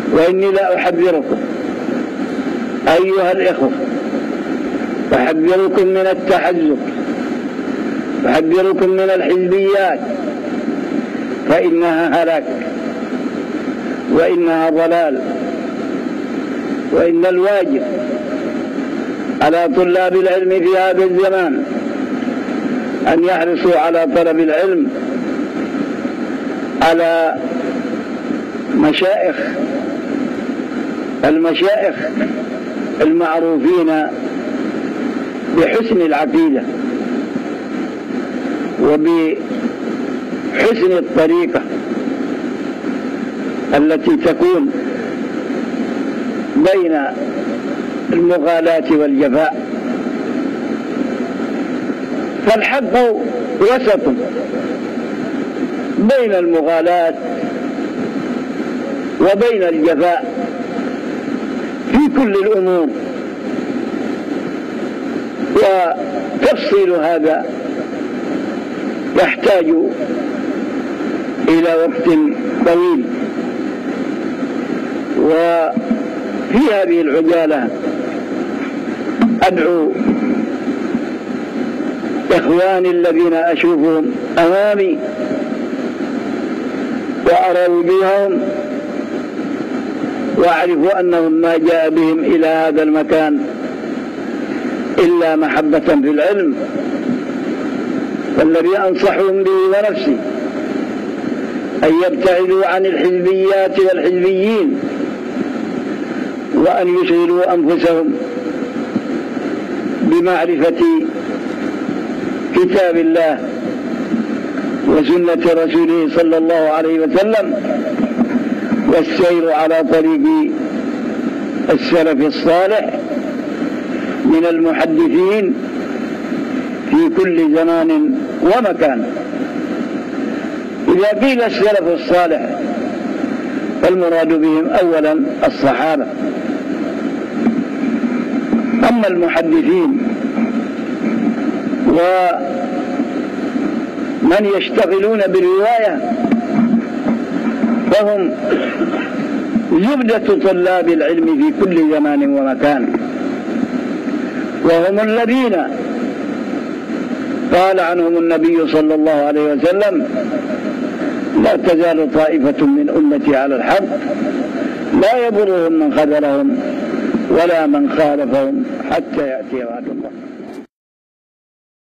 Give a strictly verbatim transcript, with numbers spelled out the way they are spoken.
وإني لا أحذركم أيها الإخوة، أحذركم من التحزب، أحذركم من الحزبيات، فإنها هلاك وإنها ضلال. وإن الواجب على طلاب العلم في هذا الزمان أن يحرصوا على طلب العلم على مشايخ المشايخ المعروفين بحسن العقيدة وبحسن الطريقة التي تكون بين المغالاة والجفاء. فالحق وسط بين المغالاة وبين الجفاء في كل الأمور، وتفصيل هذا يحتاج إلى وقت طويل. وفي هذه العجالة أدعو إخواني الذين أشوفهم أمامي وأرى وجوههم وأعرف أنهم ما جاء بهم إلى هذا المكان إلا محبة في العلم، والذي أنصحهم به ونفسي أن يبتعدوا عن الحزبيات والحزبيين، وأن يشغلوا أنفسهم بمعرفة كتاب الله وسنة رسوله صلى الله عليه وسلم، والسير على طريق السلف الصالح من المحدثين في كل زمان ومكان. إذا قيل السلف الصالح فالمراد بهم أولا الصحابة. أما المحدثين ومن يشتغلون بالرواية فهم زبدة طلاب العلم في كل زمان ومكان، وهم الذين قال عنهم النبي صلى الله عليه وسلم: لا تزال طائفة من أمتي على الحق لا يضرهم من خذلهم ولا من خالفهم حتى يأتي وعد الله.